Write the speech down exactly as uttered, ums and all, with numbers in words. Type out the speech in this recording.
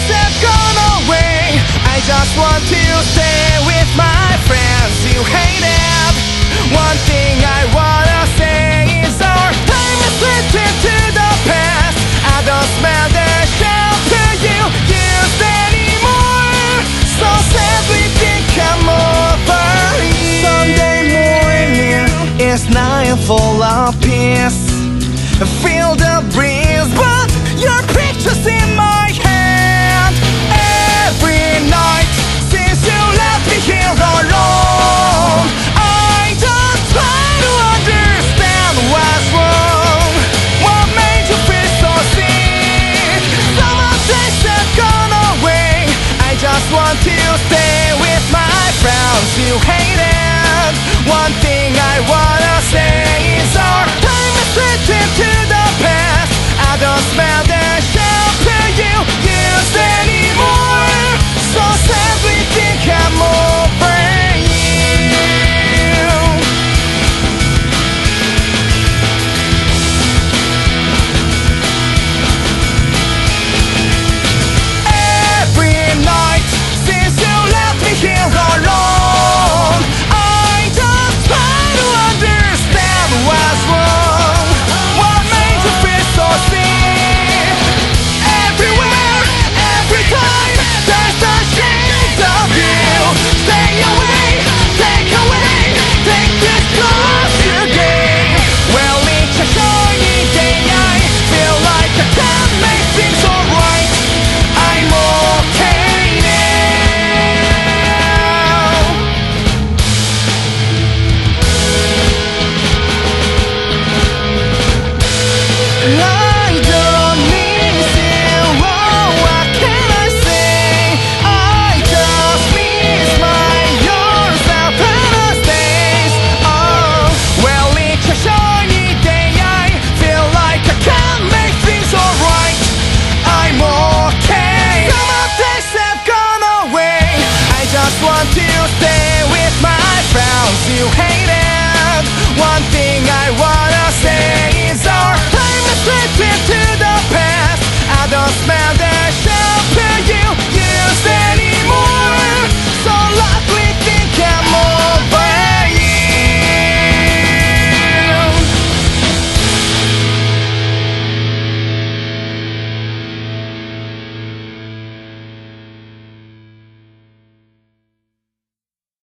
have gone away. I just want to stay with my friends you hated. One thing I wanna say is our time is written to the past. I don't smell the shampoo you used anymore, so sadly think I'm over you. Sunday morning is night full of peace. I feel the breeze, but your picture's in my hand. Every night since you left me here alone, I just try to understand what's wrong. What made you feel so sick? Some of days have gone away. I just want to stay with my friends you hated. One thing I wanna say is our time is written to